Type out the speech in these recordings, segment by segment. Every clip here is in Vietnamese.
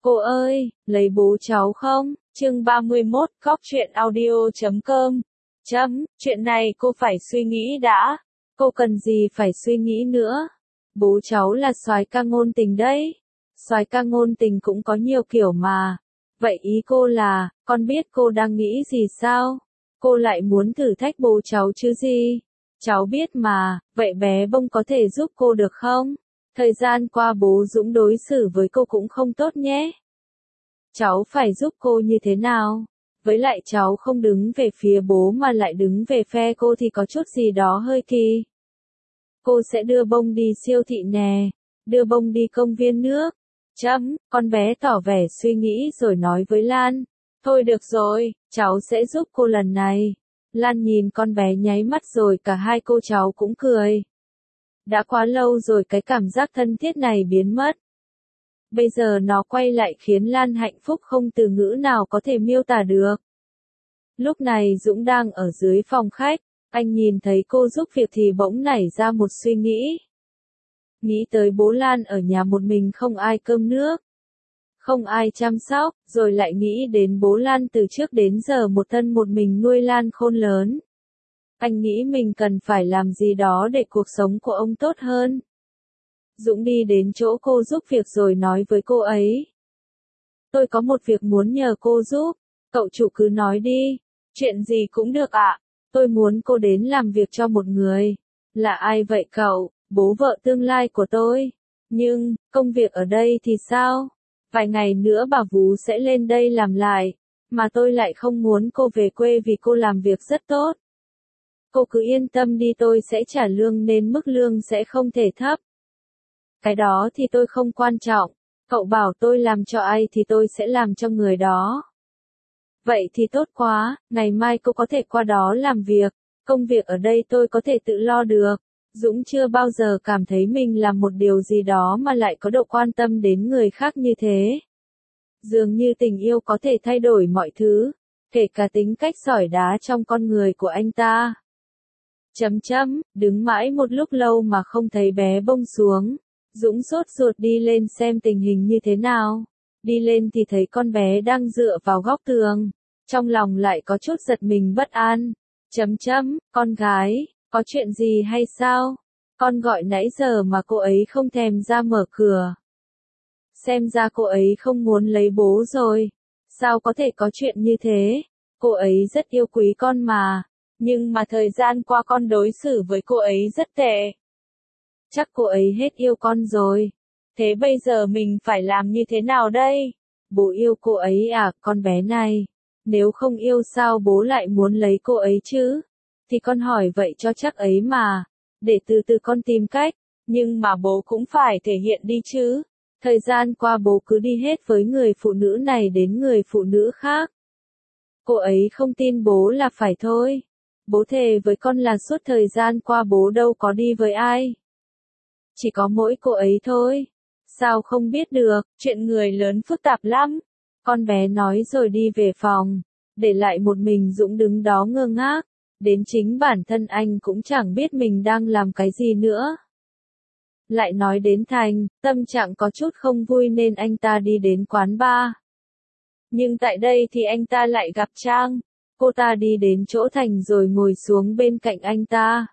Cô ơi, lấy bố cháu không? Chương 31, Cóc truyện audio.com. Chuyện này cô phải suy nghĩ đã. Cô cần gì phải suy nghĩ nữa? Bố cháu là soái ca ngôn tình đấy. Soái ca ngôn tình cũng có nhiều kiểu mà. Vậy ý cô là, con biết cô đang nghĩ gì sao? Cô lại muốn thử thách bố cháu chứ gì? Cháu biết mà, vậy bé bông có thể giúp cô được không? Thời gian qua bố Dũng đối xử với cô cũng không tốt nhé. Cháu phải giúp cô như thế nào? Với lại cháu không đứng về phía bố mà lại đứng về phe cô thì có chút gì đó hơi kỳ. Cô sẽ đưa bông đi siêu thị nè, đưa bông đi công viên nước. Con bé tỏ vẻ suy nghĩ rồi nói với Lan. Thôi được rồi, cháu sẽ giúp cô lần này. Lan nhìn con bé nháy mắt rồi cả hai cô cháu cũng cười. Đã quá lâu rồi cái cảm giác thân thiết này biến mất. Bây giờ nó quay lại khiến Lan hạnh phúc không từ ngữ nào có thể miêu tả được. Lúc này Dũng đang ở dưới phòng khách, anh nhìn thấy cô giúp việc thì bỗng nảy ra một suy nghĩ. Nghĩ tới bố Lan ở nhà một mình không ai cơm nước, không ai chăm sóc, rồi lại nghĩ đến bố Lan từ trước đến giờ một thân một mình nuôi Lan khôn lớn. Anh nghĩ mình cần phải làm gì đó để cuộc sống của ông tốt hơn. Dũng đi đến chỗ cô giúp việc rồi nói với cô ấy. Tôi có một việc muốn nhờ cô giúp, cậu chủ cứ nói đi, chuyện gì cũng được ạ. Tôi muốn cô đến làm việc cho một người. Là ai vậy cậu? Bố vợ tương lai của tôi. Nhưng, công việc ở đây thì sao? Vài ngày nữa bà Vú sẽ lên đây làm lại, mà tôi lại không muốn cô về quê vì cô làm việc rất tốt. Cô cứ yên tâm đi, tôi sẽ trả lương nên mức lương sẽ không thể thấp. Cái đó thì tôi không quan trọng, cậu bảo tôi làm cho ai thì tôi sẽ làm cho người đó. Vậy thì tốt quá, ngày mai cô có thể qua đó làm việc, công việc ở đây tôi có thể tự lo được. Dũng chưa bao giờ cảm thấy mình làm một điều gì đó mà lại có độ quan tâm đến người khác như thế. Dường như tình yêu có thể thay đổi mọi thứ, kể cả tính cách sỏi đá trong con người của anh ta. Đứng mãi một lúc lâu mà không thấy bé bông xuống. Dũng sốt ruột đi lên xem tình hình như thế nào. Đi lên thì thấy con bé đang dựa vào góc tường. Trong lòng lại có chút giật mình bất an. Con gái, có chuyện gì hay sao? Con gọi nãy giờ mà cô ấy không thèm ra mở cửa. Xem ra cô ấy không muốn lấy bố rồi. Sao có thể có chuyện như thế? Cô ấy rất yêu quý con mà. Nhưng mà thời gian qua con đối xử với cô ấy rất tệ. Chắc cô ấy hết yêu con rồi. Thế bây giờ mình phải làm như thế nào đây? Bố yêu cô ấy à, con bé này? Nếu không yêu sao bố lại muốn lấy cô ấy chứ? Thì con hỏi vậy cho chắc ấy mà. Để từ từ con tìm cách. Nhưng mà bố cũng phải thể hiện đi chứ. Thời gian qua bố cứ đi hết với người phụ nữ này đến người phụ nữ khác. Cô ấy không tin bố là phải thôi. Bố thề với con là suốt thời gian qua bố đâu có đi với ai. Chỉ có mỗi cô ấy thôi. Sao không biết được, chuyện người lớn phức tạp lắm. Con bé nói rồi đi về phòng, để lại một mình Dũng đứng đó ngơ ngác. Đến chính bản thân anh cũng chẳng biết mình đang làm cái gì nữa. Lại nói đến Thành, tâm trạng có chút không vui nên anh ta đi đến quán bar. Nhưng tại đây thì anh ta lại gặp Trang. Cô ta đi đến chỗ Thành rồi ngồi xuống bên cạnh anh ta.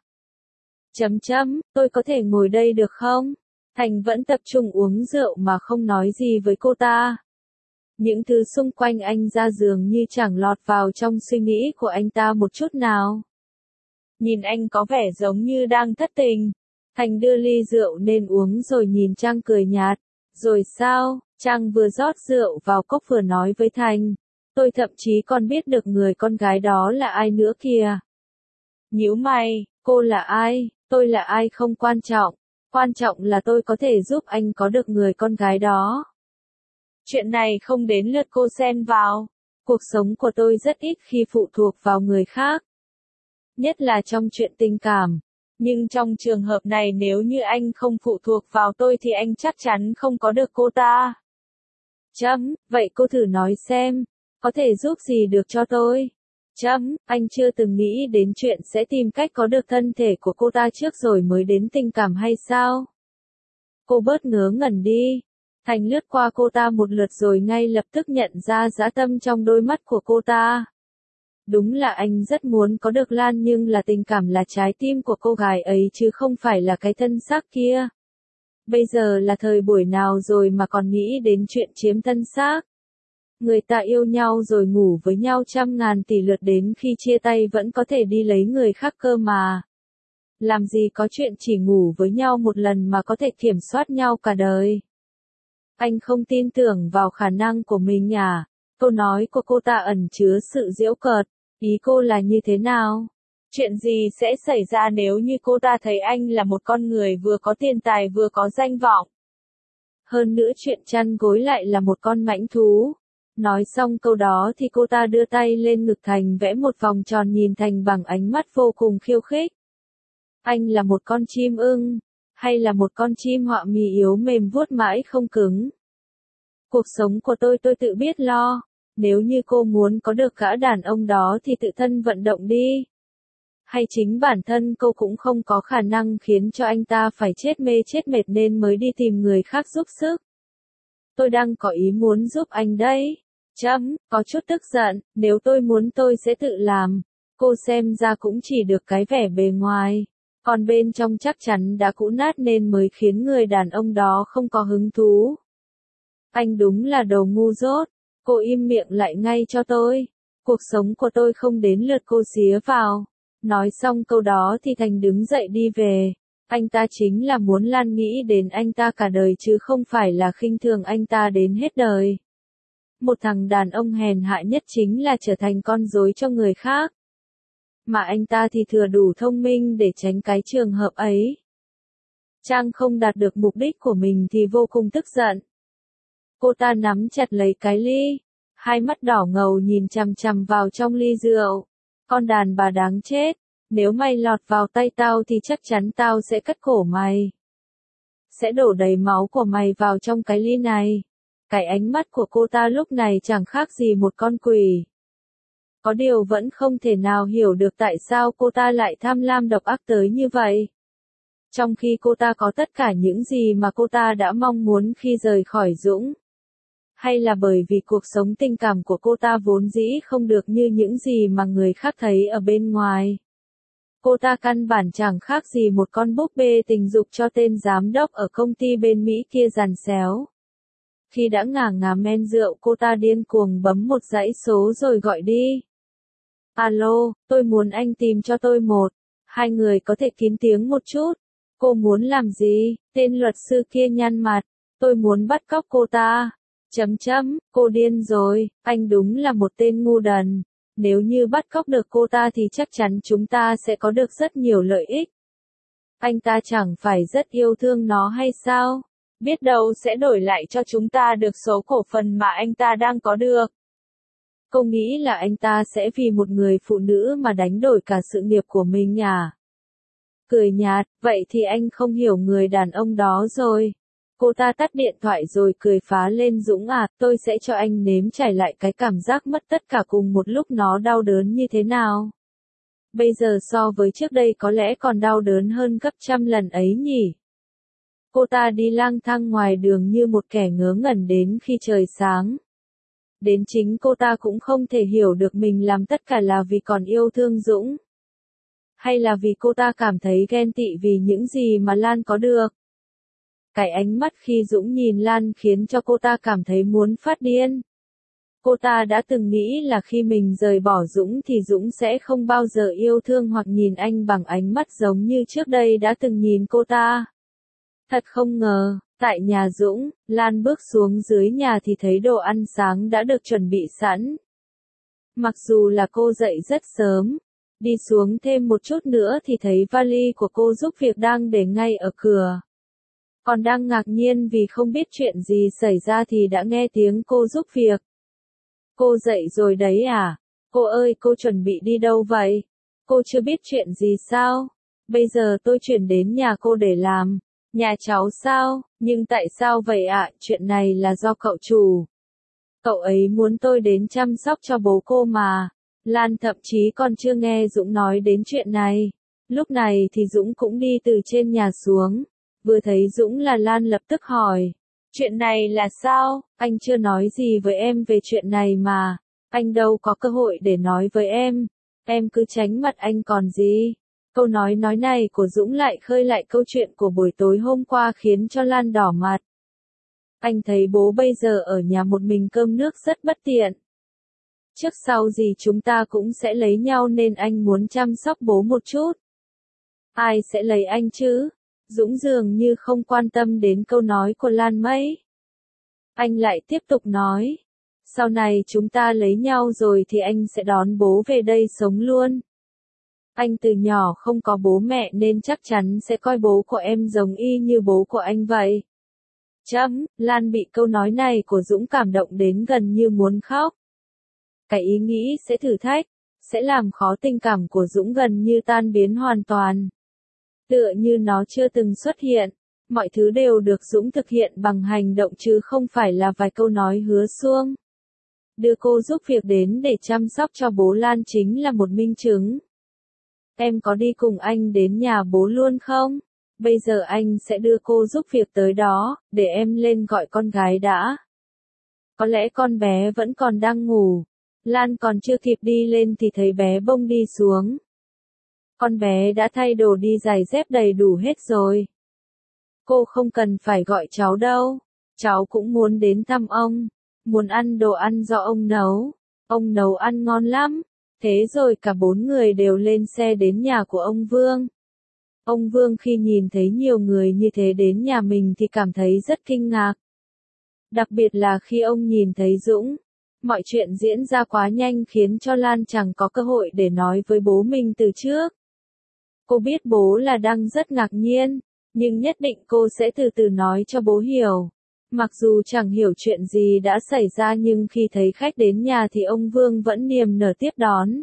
Tôi có thể ngồi đây được không? Thành vẫn tập trung uống rượu mà không nói gì với cô ta. Những thứ xung quanh anh ra dường như chẳng lọt vào trong suy nghĩ của anh ta một chút nào. Nhìn anh có vẻ giống như đang thất tình. Thành đưa ly rượu nên uống rồi nhìn Trang cười nhạt. Rồi sao? Trang vừa rót rượu vào cốc vừa nói với Thành. Tôi thậm chí còn biết được người con gái đó là ai nữa kìa. Nhíu mày, cô là ai? Tôi là ai không quan trọng. Quan trọng là tôi có thể giúp anh có được người con gái đó. Chuyện này không đến lượt cô xen vào. Cuộc sống của tôi rất ít khi phụ thuộc vào người khác. Nhất là trong chuyện tình cảm. Nhưng trong trường hợp này nếu như anh không phụ thuộc vào tôi thì anh chắc chắn không có được cô ta. Vậy cô thử nói xem, có thể giúp gì được cho tôi? Anh chưa từng nghĩ đến chuyện sẽ tìm cách có được thân thể của cô ta trước rồi mới đến tình cảm hay sao? Cô bớt ngớ ngẩn đi. Thành lướt qua cô ta một lượt rồi ngay lập tức nhận ra dã tâm trong đôi mắt của cô ta. Đúng là anh rất muốn có được Lan nhưng là tình cảm là trái tim của cô gái ấy chứ không phải là cái thân xác kia. Bây giờ là thời buổi nào rồi mà còn nghĩ đến chuyện chiếm thân xác. Người ta yêu nhau rồi ngủ với nhau trăm ngàn tỷ lượt đến khi chia tay vẫn có thể đi lấy người khác cơ mà. Làm gì có chuyện chỉ ngủ với nhau một lần mà có thể kiểm soát nhau cả đời. Anh không tin tưởng vào khả năng của mình à? Câu nói của cô ta ẩn chứa sự giễu cợt. Ý cô là như thế nào? Chuyện gì sẽ xảy ra nếu như cô ta thấy anh là một con người vừa có tiền tài vừa có danh vọng? Hơn nữa chuyện chăn gối lại là một con mãnh thú. Nói xong câu đó thì cô ta đưa tay lên ngực Thành vẽ một vòng tròn nhìn Thành bằng ánh mắt vô cùng khiêu khích. Anh là một con chim ưng, hay là một con chim họa mi yếu mềm vuốt mãi không cứng? Cuộc sống của tôi tự biết lo. Nếu như cô muốn có được gã đàn ông đó thì tự thân vận động đi. Hay chính bản thân cô cũng không có khả năng khiến cho anh ta phải chết mê chết mệt nên mới đi tìm người khác giúp sức. Tôi đang có ý muốn giúp anh đấy. Có chút tức giận, nếu tôi muốn tôi sẽ tự làm. Cô xem ra cũng chỉ được cái vẻ bề ngoài. Còn bên trong chắc chắn đã cũ nát nên mới khiến người đàn ông đó không có hứng thú. Anh đúng là đồ ngu dốt. Cô im miệng lại ngay cho tôi. Cuộc sống của tôi không đến lượt cô xía vào. Nói xong câu đó thì Thành đứng dậy đi về. Anh ta chính là muốn Lan nghĩ đến anh ta cả đời chứ không phải là khinh thường anh ta đến hết đời. Một thằng đàn ông hèn hạ nhất chính là trở thành con rối cho người khác. Mà anh ta thì thừa đủ thông minh để tránh cái trường hợp ấy. Trang không đạt được mục đích của mình thì vô cùng tức giận. Cô ta nắm chặt lấy cái ly, hai mắt đỏ ngầu nhìn chằm chằm vào trong ly rượu. Con đàn bà đáng chết, nếu mày lọt vào tay tao thì chắc chắn tao sẽ cắt cổ mày. Sẽ đổ đầy máu của mày vào trong cái ly này. Cái ánh mắt của cô ta lúc này chẳng khác gì một con quỷ. Có điều vẫn không thể nào hiểu được tại sao cô ta lại tham lam độc ác tới như vậy. Trong khi cô ta có tất cả những gì mà cô ta đã mong muốn khi rời khỏi Dũng. Hay là bởi vì cuộc sống tình cảm của cô ta vốn dĩ không được như những gì mà người khác thấy ở bên ngoài. Cô ta căn bản chẳng khác gì một con búp bê tình dục cho tên giám đốc ở công ty bên Mỹ kia dằn xéo. Khi đã ngả ngà men rượu cô ta điên cuồng bấm một dãy số rồi gọi đi. Alo, tôi muốn anh tìm cho tôi một. Hai người có thể kín tiếng một chút. Cô muốn làm gì? Tên luật sư kia nhăn mặt. Tôi muốn bắt cóc cô ta. Cô điên rồi, anh đúng là một tên ngu đần. Nếu như bắt cóc được cô ta thì chắc chắn chúng ta sẽ có được rất nhiều lợi ích. Anh ta chẳng phải rất yêu thương nó hay sao? Biết đâu sẽ đổi lại cho chúng ta được số cổ phần mà anh ta đang có được. Cô nghĩ là anh ta sẽ vì một người phụ nữ mà đánh đổi cả sự nghiệp của mình à? Cười nhạt, vậy thì anh không hiểu người đàn ông đó rồi. Cô ta tắt điện thoại rồi cười phá lên. Dũng à, tôi sẽ cho anh nếm trải lại cái cảm giác mất tất cả cùng một lúc nó đau đớn như thế nào. Bây giờ so với trước đây có lẽ còn đau đớn hơn gấp trăm lần ấy nhỉ. Cô ta đi lang thang ngoài đường như một kẻ ngớ ngẩn đến khi trời sáng. Đến chính cô ta cũng không thể hiểu được mình làm tất cả là vì còn yêu thương Dũng. Hay là vì cô ta cảm thấy ghen tị vì những gì mà Lan có được. Cái ánh mắt khi Dũng nhìn Lan khiến cho cô ta cảm thấy muốn phát điên. Cô ta đã từng nghĩ là khi mình rời bỏ Dũng thì Dũng sẽ không bao giờ yêu thương hoặc nhìn anh bằng ánh mắt giống như trước đây đã từng nhìn cô ta. Thật không ngờ, tại nhà Dũng, Lan bước xuống dưới nhà thì thấy đồ ăn sáng đã được chuẩn bị sẵn. Mặc dù là cô dậy rất sớm, đi xuống thêm một chút nữa thì thấy vali của cô giúp việc đang để ngay ở cửa. Còn đang ngạc nhiên vì không biết chuyện gì xảy ra thì đã nghe tiếng cô giúp việc. Cô dậy rồi đấy à? Cô ơi, cô chuẩn bị đi đâu vậy? Cô chưa biết chuyện gì sao? Bây giờ tôi chuyển đến nhà cô để làm. Nhà cháu sao? Nhưng tại sao vậy ạ? Chuyện này là do cậu chủ. Cậu ấy muốn tôi đến chăm sóc cho bố cô mà. Lan thậm chí còn chưa nghe Dũng nói đến chuyện này. Lúc này thì Dũng cũng đi từ trên nhà xuống. Vừa thấy Dũng là Lan lập tức hỏi. Chuyện này là sao? Anh chưa nói gì với em về chuyện này mà. Anh đâu có cơ hội để nói với em. Em cứ tránh mặt anh còn gì. Câu nói này của Dũng lại khơi lại câu chuyện của buổi tối hôm qua khiến cho Lan đỏ mặt. Anh thấy bố bây giờ ở nhà một mình cơm nước rất bất tiện. Trước sau gì chúng ta cũng sẽ lấy nhau nên anh muốn chăm sóc bố một chút. Ai sẽ lấy anh chứ? Dũng dường như không quan tâm đến câu nói của Lan mấy. Anh lại tiếp tục nói. Sau này chúng ta lấy nhau rồi thì anh sẽ đón bố về đây sống luôn. Anh từ nhỏ không có bố mẹ nên chắc chắn sẽ coi bố của em giống y như bố của anh vậy. Lan bị câu nói này của Dũng cảm động đến gần như muốn khóc. Cái ý nghĩ sẽ thử thách, sẽ làm khó tình cảm của Dũng gần như tan biến hoàn toàn. Tựa như nó chưa từng xuất hiện, mọi thứ đều được Dũng thực hiện bằng hành động chứ không phải là vài câu nói hứa suông. Đưa cô giúp việc đến để chăm sóc cho bố Lan chính là một minh chứng. Em có đi cùng anh đến nhà bố luôn không? Bây giờ anh sẽ đưa cô giúp việc tới đó, để em lên gọi con gái đã. Có lẽ con bé vẫn còn đang ngủ. Lan còn chưa kịp đi lên thì thấy bé Bông đi xuống. Con bé đã thay đồ đi giày dép đầy đủ hết rồi. Cô không cần phải gọi cháu đâu. Cháu cũng muốn đến thăm ông. Muốn ăn đồ ăn do ông nấu. Ông nấu ăn ngon lắm. Thế rồi cả 4 người đều lên xe đến nhà của ông Vương. Ông Vương khi nhìn thấy nhiều người như thế đến nhà mình thì cảm thấy rất kinh ngạc. Đặc biệt là khi ông nhìn thấy Dũng. Mọi chuyện diễn ra quá nhanh khiến cho Lan chẳng có cơ hội để nói với bố mình từ trước. Cô biết bố là đang rất ngạc nhiên, nhưng nhất định cô sẽ từ từ nói cho bố hiểu. Mặc dù chẳng hiểu chuyện gì đã xảy ra nhưng khi thấy khách đến nhà thì ông Vương vẫn niềm nở tiếp đón.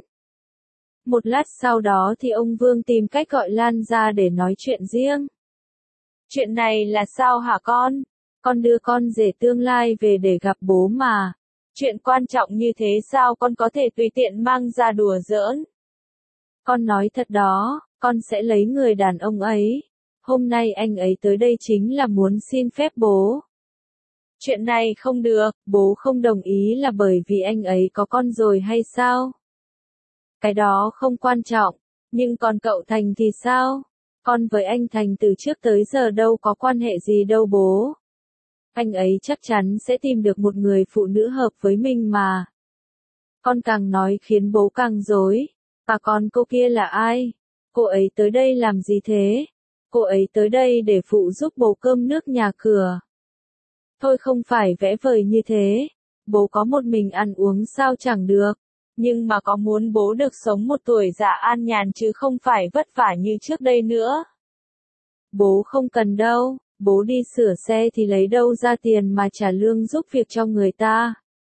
Một lát sau đó thì ông Vương tìm cách gọi Lan ra để nói chuyện riêng. Chuyện này là sao hả con? Con đưa con rể tương lai về để gặp bố mà. Chuyện quan trọng như thế sao con có thể tùy tiện mang ra đùa giỡn? Con nói thật đó, con sẽ lấy người đàn ông ấy. Hôm nay anh ấy tới đây chính là muốn xin phép bố. Chuyện này không được, bố không đồng ý là bởi vì anh ấy có con rồi hay sao? Cái đó không quan trọng, nhưng còn cậu Thành thì sao? Con với anh Thành từ trước tới giờ đâu có quan hệ gì đâu bố. Anh ấy chắc chắn sẽ tìm được một người phụ nữ hợp với mình mà. Con càng nói khiến bố càng rối. Và còn cô kia là ai? Cô ấy tới đây làm gì thế? Cô ấy tới đây để phụ giúp bố cơm nước nhà cửa. Thôi không phải vẽ vời như thế. Bố có một mình ăn uống sao chẳng được. Nhưng mà có muốn bố được sống một tuổi già an nhàn chứ không phải vất vả như trước đây nữa. Bố không cần đâu. Bố đi sửa xe thì lấy đâu ra tiền mà trả lương giúp việc cho người ta.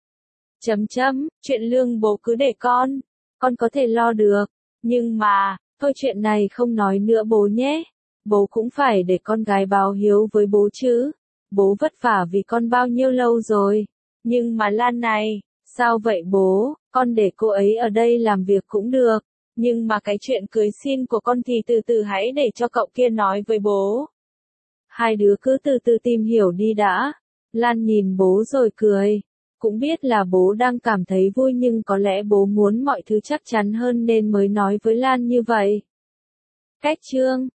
Chuyện lương bố cứ để con có thể lo được. Nhưng mà, thôi chuyện này không nói nữa bố nhé. Bố cũng phải để con gái báo hiếu với bố chứ. Bố vất vả vì con bao nhiêu lâu rồi. Nhưng mà Lan này, sao vậy bố, con để cô ấy ở đây làm việc cũng được. Nhưng mà cái chuyện cưới xin của con thì từ từ hãy để cho cậu kia nói với bố. Hai đứa cứ từ từ tìm hiểu đi đã. Lan nhìn bố rồi cười. Cũng biết là bố đang cảm thấy vui nhưng có lẽ bố muốn mọi thứ chắc chắn hơn nên mới nói với Lan như vậy. Cách chương